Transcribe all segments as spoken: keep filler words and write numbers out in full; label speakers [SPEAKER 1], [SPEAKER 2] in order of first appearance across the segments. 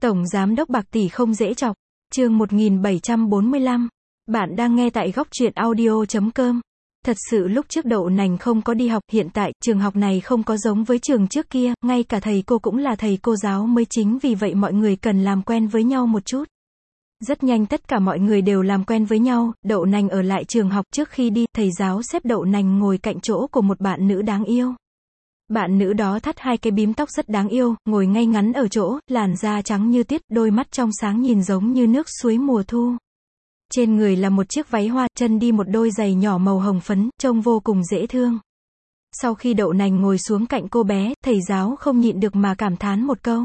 [SPEAKER 1] Tổng giám đốc bạc tỷ không dễ chọc. Chương một nghìn bảy trăm bốn mươi lăm. Bạn đang nghe tại góc truyện audio chấm com. Thật sự lúc trước Đậu Nành không có đi học, hiện tại, trường học này không có giống với trường trước kia, ngay cả thầy cô cũng là thầy cô giáo mới, chính vì vậy mọi người cần làm quen với nhau một chút. Rất nhanh tất cả mọi người đều làm quen với nhau, Đậu Nành ở lại trường học, trước khi đi, thầy giáo xếp Đậu Nành ngồi cạnh chỗ của một bạn nữ đáng yêu. Bạn nữ đó thắt hai cái bím tóc rất đáng yêu, ngồi ngay ngắn ở chỗ, làn da trắng như tuyết, đôi mắt trong sáng nhìn giống như nước suối mùa thu. Trên người là một chiếc váy hoa, chân đi một đôi giày nhỏ màu hồng phấn, trông vô cùng dễ thương. Sau khi Đậu Nành ngồi xuống cạnh cô bé, thầy giáo không nhịn được mà cảm thán một câu.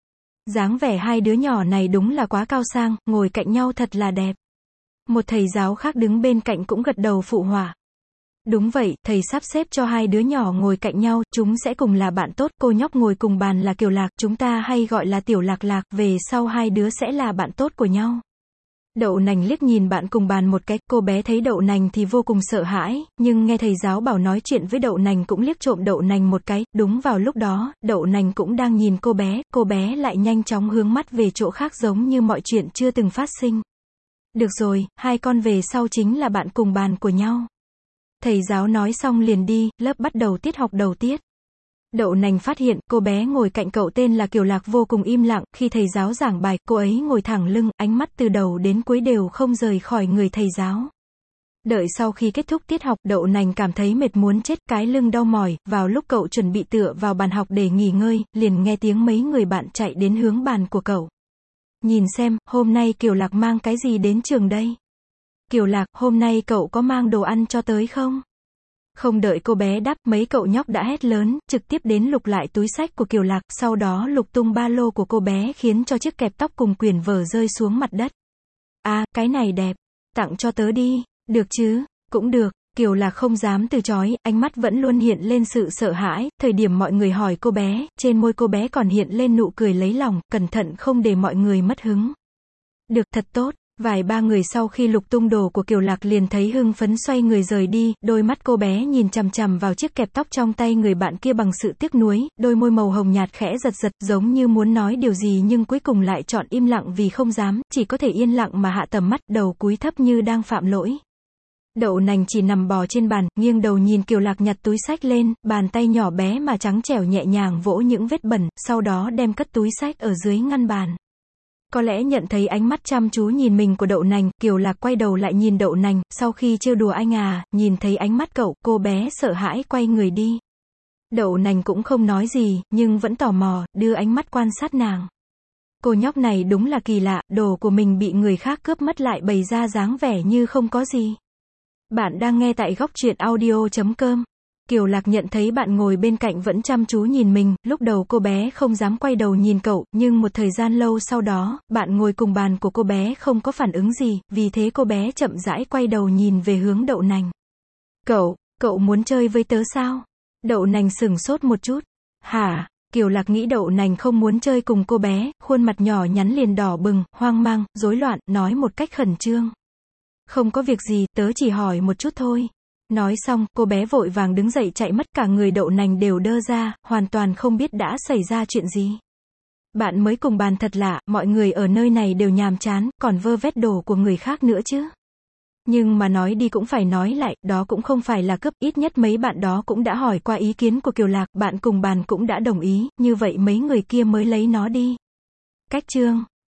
[SPEAKER 1] Dáng vẻ hai đứa nhỏ này đúng là quá cao sang, ngồi cạnh nhau thật là đẹp. Một thầy giáo khác đứng bên cạnh cũng gật đầu phụ họa. Đúng vậy, thầy sắp xếp cho hai đứa nhỏ ngồi cạnh nhau, chúng sẽ cùng là bạn tốt, cô nhóc ngồi cùng bàn là Kiều Lạc, chúng ta hay gọi là Tiểu Lạc Lạc, về sau hai đứa sẽ là bạn tốt của nhau. Đậu Nành liếc nhìn bạn cùng bàn một cái, cô bé thấy Đậu Nành thì vô cùng sợ hãi, nhưng nghe thầy giáo bảo nói chuyện với Đậu Nành cũng liếc trộm Đậu Nành một cái, đúng vào lúc đó, Đậu Nành cũng đang nhìn cô bé, cô bé lại nhanh chóng hướng mắt về chỗ khác giống như mọi chuyện chưa từng phát sinh. Được rồi, hai con về sau chính là bạn cùng bàn của nhau. Thầy giáo nói xong liền đi, lớp bắt đầu tiết học đầu tiết. Đậu Nành phát hiện, cô bé ngồi cạnh cậu tên là Kiều Lạc vô cùng im lặng, khi thầy giáo giảng bài, cô ấy ngồi thẳng lưng, ánh mắt từ đầu đến cuối đều không rời khỏi người thầy giáo. Đợi sau khi kết thúc tiết học, Đậu Nành cảm thấy mệt muốn chết, cái lưng đau mỏi, vào lúc cậu chuẩn bị tựa vào bàn học để nghỉ ngơi, liền nghe tiếng mấy người bạn chạy đến hướng bàn của cậu. Nhìn xem, hôm nay Kiều Lạc mang cái gì đến trường đây? Kiều Lạc, hôm nay cậu có mang đồ ăn cho tới không? Không đợi cô bé đáp, mấy cậu nhóc đã hét lớn, trực tiếp đến lục lại túi xách của Kiều Lạc, sau đó lục tung ba lô của cô bé khiến cho chiếc kẹp tóc cùng quyển vở rơi xuống mặt đất. À, cái này đẹp, tặng cho tớ đi, được chứ, cũng được. Kiều Lạc không dám từ chối, ánh mắt vẫn luôn hiện lên sự sợ hãi, thời điểm mọi người hỏi cô bé, trên môi cô bé còn hiện lên nụ cười lấy lòng, cẩn thận không để mọi người mất hứng. Được, thật tốt. Vài ba người sau khi lục tung đồ của Kiều Lạc liền thấy hưng phấn xoay người rời đi, đôi mắt cô bé nhìn chằm chằm vào chiếc kẹp tóc trong tay người bạn kia bằng sự tiếc nuối, đôi môi màu hồng nhạt khẽ giật giật, giống như muốn nói điều gì nhưng cuối cùng lại chọn im lặng vì không dám, chỉ có thể yên lặng mà hạ tầm mắt, đầu cúi thấp như đang phạm lỗi. Đậu Nành chỉ nằm bò trên bàn, nghiêng đầu nhìn Kiều Lạc nhặt túi xách lên, bàn tay nhỏ bé mà trắng trẻo nhẹ nhàng vỗ những vết bẩn, sau đó đem cất túi xách ở dưới ngăn bàn. Có lẽ nhận thấy ánh mắt chăm chú nhìn mình của Đậu Nành, Kiều Lạc quay đầu lại nhìn Đậu Nành, sau khi trêu đùa anh à, nhìn thấy ánh mắt cậu, cô bé sợ hãi quay người đi. Đậu Nành cũng không nói gì, nhưng vẫn tò mò, đưa ánh mắt quan sát nàng. Cô nhóc này đúng là kỳ lạ, đồ của mình bị người khác cướp mất lại bày ra dáng vẻ như không có gì. Bạn đang nghe tại góc truyện audio chấm com. Kiều Lạc nhận thấy bạn ngồi bên cạnh vẫn chăm chú nhìn mình, lúc đầu cô bé không dám quay đầu nhìn cậu, nhưng một thời gian lâu sau đó, bạn ngồi cùng bàn của cô bé không có phản ứng gì, vì thế cô bé chậm rãi quay đầu nhìn về hướng Đậu Nành. Cậu, cậu muốn chơi với tớ sao? Đậu Nành sửng sốt một chút. Hả? Kiều Lạc nghĩ Đậu Nành không muốn chơi cùng cô bé, khuôn mặt nhỏ nhắn liền đỏ bừng, hoang mang, rối loạn, nói một cách khẩn trương. Không có việc gì, tớ chỉ hỏi một chút thôi. Nói xong, cô bé vội vàng đứng dậy chạy mất, cả người Đậu Nành đều đơ ra, hoàn toàn không biết đã xảy ra chuyện gì. Bạn mới cùng bàn thật lạ, mọi người ở nơi này đều nhàm chán, còn vơ vét đồ của người khác nữa chứ. Nhưng mà nói đi cũng phải nói lại, đó cũng không phải là cướp, ít nhất mấy bạn đó cũng đã hỏi qua ý kiến của Kiều Lạc, bạn cùng bàn cũng đã đồng ý, như vậy mấy người kia mới lấy nó đi. Cách chương